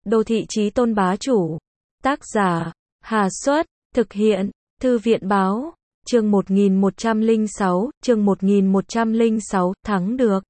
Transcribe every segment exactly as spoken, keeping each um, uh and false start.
Đô thị chí tôn bá chủ. Tác giả, Hà Xuất, thực hiện, Thư viện báo, chương một nghìn một trăm lẻ sáu, chương một nghìn một trăm lẻ sáu, thắng được.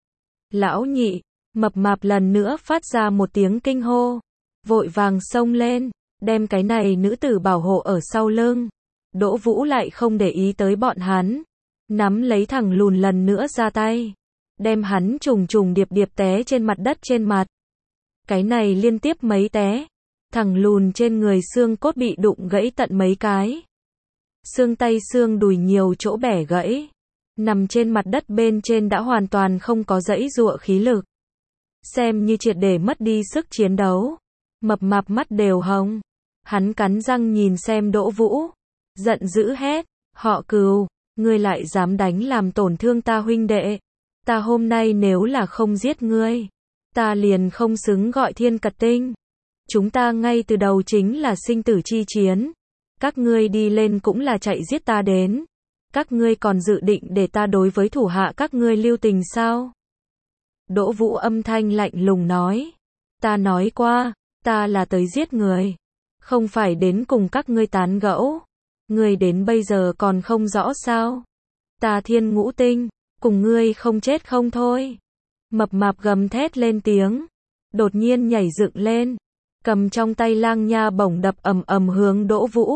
Lão nhị, mập mạp lần nữa phát ra một tiếng kinh hô, vội vàng xông lên, đem cái này nữ tử bảo hộ ở sau lưng. Đỗ Vũ lại không để ý tới bọn hắn, nắm lấy thằng lùn lần nữa ra tay, đem hắn trùng trùng điệp điệp té trên mặt đất trên mặt. Cái này liên tiếp mấy té, thằng lùn trên người xương cốt bị đụng gãy tận mấy cái. Xương tay xương đùi nhiều chỗ bẻ gãy, nằm trên mặt đất bên trên đã hoàn toàn không có giãy giụa khí lực. Xem như triệt để mất đi sức chiến đấu. Mập mạp mắt đều hồng. Hắn cắn răng nhìn xem Đỗ Vũ, giận dữ hét, họ Cừu, ngươi lại dám đánh làm tổn thương ta huynh đệ. Ta hôm nay nếu là không giết ngươi, ta liền không xứng gọi thiên cật tinh. Chúng ta ngay từ đầu chính là sinh tử chi chiến. Các ngươi đi lên cũng là chạy giết ta đến. Các ngươi còn dự định để ta đối với thủ hạ các ngươi lưu tình sao? Đỗ Vũ âm thanh lạnh lùng nói. Ta nói qua, ta là tới giết người, không phải đến cùng các ngươi tán gẫu. Ngươi đến bây giờ còn không rõ sao? Ta Thiên Ngũ Tinh, cùng ngươi không chết không thôi. Mập mạp gầm thét lên tiếng, đột nhiên nhảy dựng lên, cầm trong tay lang nha bổng đập ầm ầm hướng Đỗ Vũ.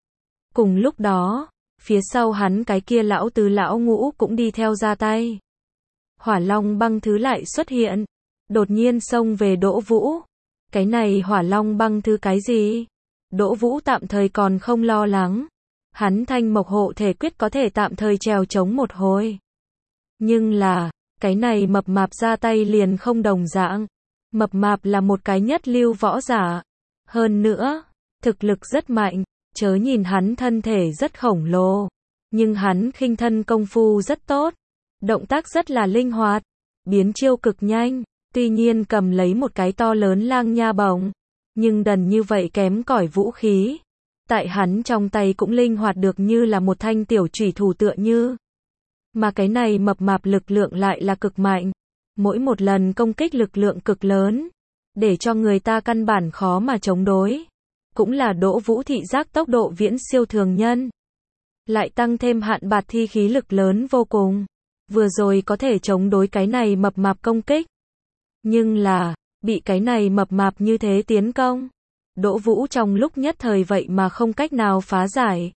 Cùng lúc đó, phía sau hắn cái kia lão tứ lão ngũ cũng đi theo ra tay. Hỏa Long băng thứ lại xuất hiện, đột nhiên xông về Đỗ Vũ. Cái này Hỏa Long băng thứ cái gì? Đỗ Vũ tạm thời còn không lo lắng. Hắn Thanh Mộc hộ thể quyết có thể tạm thời trèo chống một hồi. Nhưng là, cái này mập mạp ra tay liền không đồng dạng. Mập mạp là một cái nhất lưu võ giả. Hơn nữa, thực lực rất mạnh, chớ nhìn hắn thân thể rất khổng lồ. Nhưng hắn khinh thân công phu rất tốt. Động tác rất là linh hoạt, biến chiêu cực nhanh. Tuy nhiên cầm lấy một cái to lớn lang nha bổng, nhưng đần như vậy kém cỏi vũ khí. Tại hắn trong tay cũng linh hoạt được như là một thanh tiểu chủy thủ tựa như. Mà cái này mập mạp lực lượng lại là cực mạnh. Mỗi một lần công kích lực lượng cực lớn, để cho người ta căn bản khó mà chống đối. Cũng là Đỗ Vũ thị giác tốc độ viễn siêu thường nhân. Lại tăng thêm hạn bạt thi khí lực lớn vô cùng. Vừa rồi có thể chống đối cái này mập mạp công kích. Nhưng là, bị cái này mập mạp như thế tiến công. Đỗ Vũ trong lúc nhất thời vậy mà không cách nào phá giải.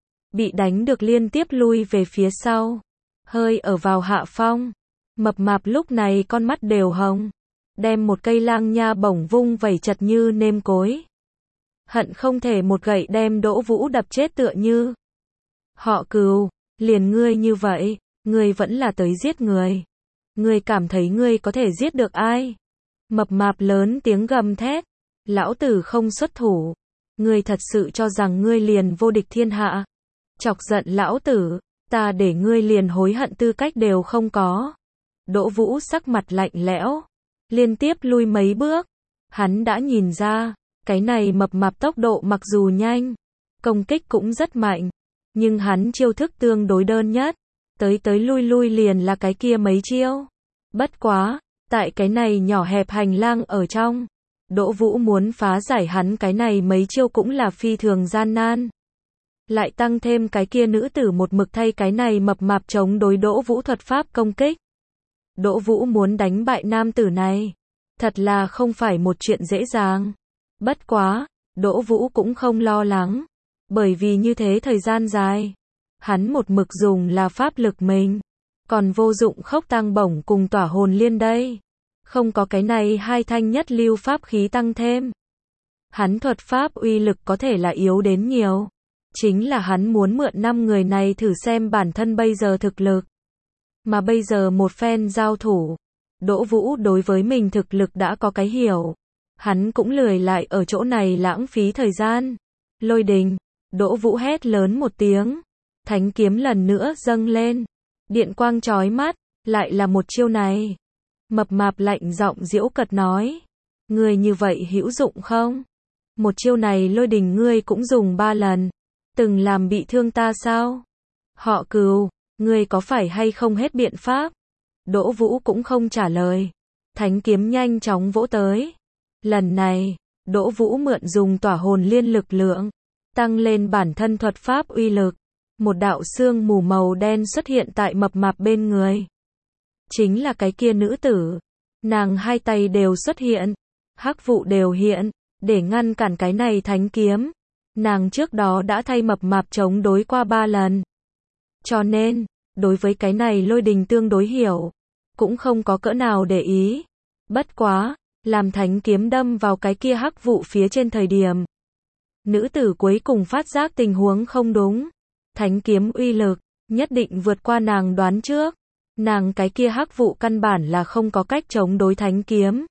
Bị đánh được liên tiếp lui về phía sau. Hơi ở vào hạ phong. Mập mạp lúc này con mắt đều hồng. Đem một cây lang nha bổng vung vẩy chật như nêm cối. Hận không thể một gậy đem Đỗ Vũ đập chết tựa như. Họ Cừu, liền ngươi như vậy, ngươi vẫn là tới giết người. Ngươi cảm thấy ngươi có thể giết được ai? Mập mạp lớn tiếng gầm thét. Lão tử không xuất thủ. Ngươi thật sự cho rằng ngươi liền vô địch thiên hạ. Chọc giận lão tử, ta để ngươi liền hối hận tư cách đều không có. Đỗ Vũ sắc mặt lạnh lẽo, liên tiếp lui mấy bước. Hắn đã nhìn ra, cái này mập mạp tốc độ mặc dù nhanh, công kích cũng rất mạnh, nhưng hắn chiêu thức tương đối đơn nhất, tới tới lui lui liền là cái kia mấy chiêu. Bất quá, tại cái này nhỏ hẹp hành lang ở trong, Đỗ Vũ muốn phá giải hắn cái này mấy chiêu cũng là phi thường gian nan. Lại tăng thêm cái kia nữ tử một mực thay cái này mập mạp chống đối Đỗ Vũ thuật pháp công kích. Đỗ Vũ muốn đánh bại nam tử này, thật là không phải một chuyện dễ dàng. Bất quá, Đỗ Vũ cũng không lo lắng, bởi vì như thế thời gian dài, hắn một mực dùng là pháp lực mình, còn vô dụng khốc tăng bổng cùng tỏa hồn liên đây. Không có cái này hai thanh nhất lưu pháp khí tăng thêm. Hắn thuật pháp uy lực có thể là yếu đến nhiều. Chính là hắn muốn mượn năm người này thử xem bản thân bây giờ thực lực. Mà bây giờ một phen giao thủ, Đỗ Vũ đối với mình thực lực đã có cái hiểu. Hắn cũng lười lại ở chỗ này lãng phí thời gian. Lôi đình, Đỗ Vũ hét lớn một tiếng. Thánh kiếm lần nữa dâng lên. Điện quang chói mắt, lại là một chiêu này. Mập mạp lạnh giọng giễu cợt nói. Ngươi như vậy hữu dụng không? Một chiêu này lôi đình ngươi cũng dùng ba lần. Từng làm bị thương ta sao? Họ Cừu, ngươi có phải hay không hết biện pháp? Đỗ Vũ cũng không trả lời. Thánh kiếm nhanh chóng vỗ tới. Lần này, Đỗ Vũ mượn dùng tỏa hồn liên lực lượng, tăng lên bản thân thuật pháp uy lực. Một đạo sương mù màu đen xuất hiện tại mập mạp bên người. Chính là cái kia nữ tử. Nàng hai tay đều xuất hiện, hắc vụ đều hiện, để ngăn cản cái này thánh kiếm. Nàng trước đó đã thay mập mạp chống đối qua ba lần. Cho nên, đối với cái này lôi đình tương đối hiểu, cũng không có cỡ nào để ý. Bất quá, làm thánh kiếm đâm vào cái kia hắc vụ phía trên thời điểm. Nữ tử cuối cùng phát giác tình huống không đúng. Thánh kiếm uy lực, nhất định vượt qua nàng đoán trước. Nàng cái kia hắc vụ căn bản là không có cách chống đối thánh kiếm.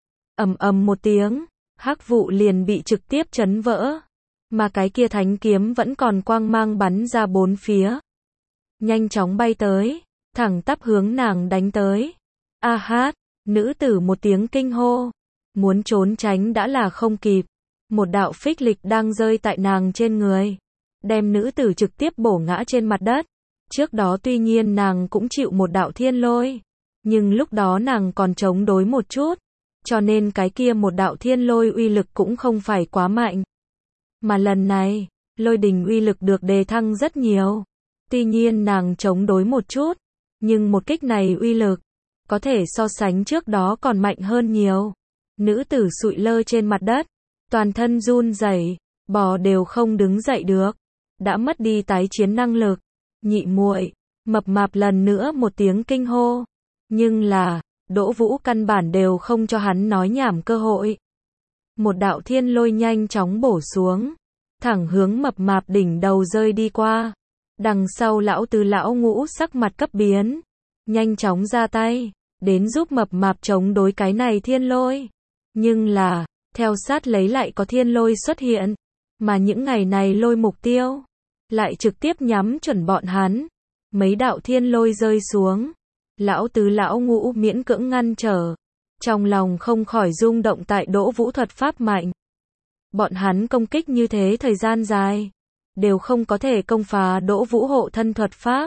Ầm ầm một tiếng, hắc vụ liền bị trực tiếp chấn vỡ. Mà cái kia thánh kiếm vẫn còn quang mang bắn ra bốn phía. Nhanh chóng bay tới, thẳng tắp hướng nàng đánh tới. A hát, nữ tử một tiếng kinh hô. Muốn trốn tránh đã là không kịp. Một đạo phích lịch đang rơi tại nàng trên người. Đem nữ tử trực tiếp bổ ngã trên mặt đất. Trước đó tuy nhiên nàng cũng chịu một đạo thiên lôi. Nhưng lúc đó nàng còn chống đối một chút. Cho nên cái kia một đạo thiên lôi uy lực cũng không phải quá mạnh. Mà lần này, lôi đình uy lực được đề thăng rất nhiều. Tuy nhiên nàng chống đối một chút. Nhưng một kích này uy lực, có thể so sánh trước đó còn mạnh hơn nhiều. Nữ tử sụi lơ trên mặt đất. Toàn thân run rẩy, bò đều không đứng dậy được. Đã mất đi tái chiến năng lực. Nhị muội, mập mạp lần nữa một tiếng kinh hô. Nhưng là, Đỗ Vũ căn bản đều không cho hắn nói nhảm cơ hội. Một đạo thiên lôi nhanh chóng bổ xuống. Thẳng hướng mập mạp đỉnh đầu rơi đi qua. Đằng sau lão tứ lão ngũ sắc mặt cấp biến. Nhanh chóng ra tay, đến giúp mập mạp chống đối cái này thiên lôi. Nhưng là, theo sát lấy lại có thiên lôi xuất hiện. Mà những ngày này lôi mục tiêu lại trực tiếp nhắm chuẩn bọn hắn. Mấy đạo thiên lôi rơi xuống. Lão tứ lão ngũ miễn cưỡng ngăn trở. Trong lòng không khỏi rung động tại Đỗ Vũ thuật pháp mạnh. Bọn hắn công kích như thế thời gian dài. Đều không có thể công phá Đỗ Vũ hộ thân thuật pháp.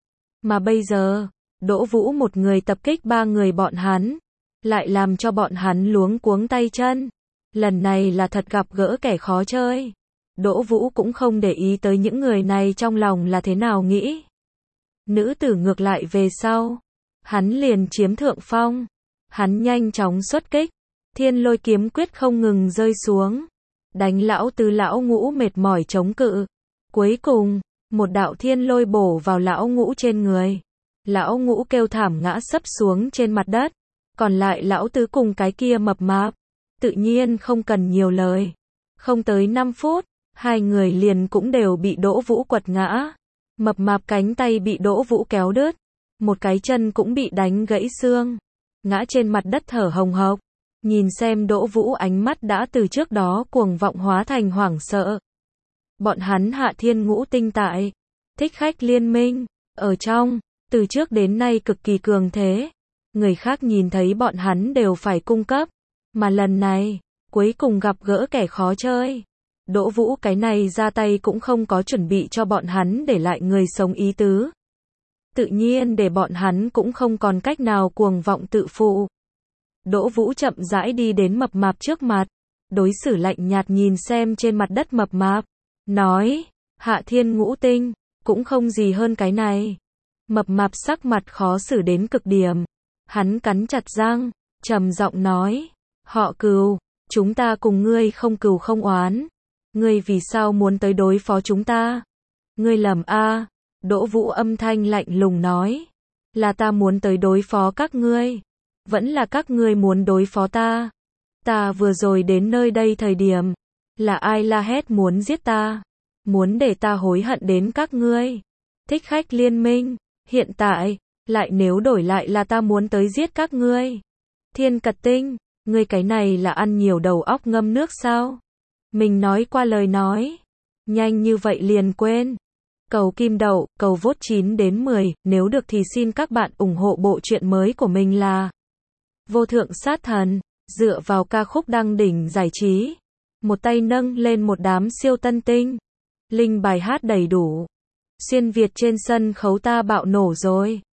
Mà bây giờ, Đỗ Vũ một người tập kích ba người bọn hắn. Lại làm cho bọn hắn luống cuống tay chân. Lần này là thật gặp gỡ kẻ khó chơi. Đỗ Vũ cũng không để ý tới những người này trong lòng là thế nào nghĩ. Nữ tử ngược lại về sau. Hắn liền chiếm thượng phong. Hắn nhanh chóng xuất kích. Thiên lôi kiếm quyết không ngừng rơi xuống. Đánh lão tứ lão ngũ mệt mỏi chống cự. Cuối cùng, một đạo thiên lôi bổ vào lão ngũ trên người. Lão ngũ kêu thảm ngã sấp xuống trên mặt đất. Còn lại lão tứ cùng cái kia mập mạp. Tự nhiên không cần nhiều lời. Không tới năm phút. Hai người liền cũng đều bị Đỗ Vũ quật ngã. Mập mạp cánh tay bị Đỗ Vũ kéo đứt. Một cái chân cũng bị đánh gãy xương. Ngã trên mặt đất thở hồng hộc. Nhìn xem Đỗ Vũ ánh mắt đã từ trước đó cuồng vọng hóa thành hoảng sợ. Bọn hắn Hạ Thiên Ngũ Tinh tại Thích Khách Liên Minh, ở trong, từ trước đến nay cực kỳ cường thế. Người khác nhìn thấy bọn hắn đều phải cung cấp. Mà lần này, cuối cùng gặp gỡ kẻ khó chơi. Đỗ Vũ cái này ra tay cũng không có chuẩn bị cho bọn hắn để lại người sống ý tứ. Tự nhiên để bọn hắn cũng không còn cách nào cuồng vọng tự phụ. Đỗ Vũ chậm rãi đi đến mập mạp trước mặt. Đối xử lạnh nhạt nhìn xem trên mặt đất mập mạp. Nói, Hạ Thiên Ngũ Tinh, cũng không gì hơn cái này. Mập mạp sắc mặt khó xử đến cực điểm. Hắn cắn chặt răng, trầm giọng nói. Họ Cừu, chúng ta cùng ngươi không cừu không oán. Ngươi vì sao muốn tới đối phó chúng ta? Ngươi lầm a. Đỗ Vũ âm thanh lạnh lùng nói. Là ta muốn tới đối phó các ngươi. Vẫn là các ngươi muốn đối phó ta. Ta vừa rồi đến nơi đây thời điểm. Là ai la hét muốn giết ta? Muốn để ta hối hận đến các ngươi? Thích Khách Liên Minh. Hiện tại, lại nếu đổi lại là ta muốn tới giết các ngươi. Thiên Cật Tinh, ngươi cái này là ăn nhiều đầu óc ngâm nước sao? Mình nói qua lời nói. Nhanh như vậy liền quên. Cầu kim đậu, cầu vote chín đến mười, nếu được thì xin các bạn ủng hộ bộ truyện mới của mình là Vô Thượng Sát Thần, dựa vào ca khúc đăng đỉnh giải trí. Một tay nâng lên một đám siêu tân tinh. Linh bài hát đầy đủ. Xuyên Việt trên sân khấu ta bạo nổ rồi.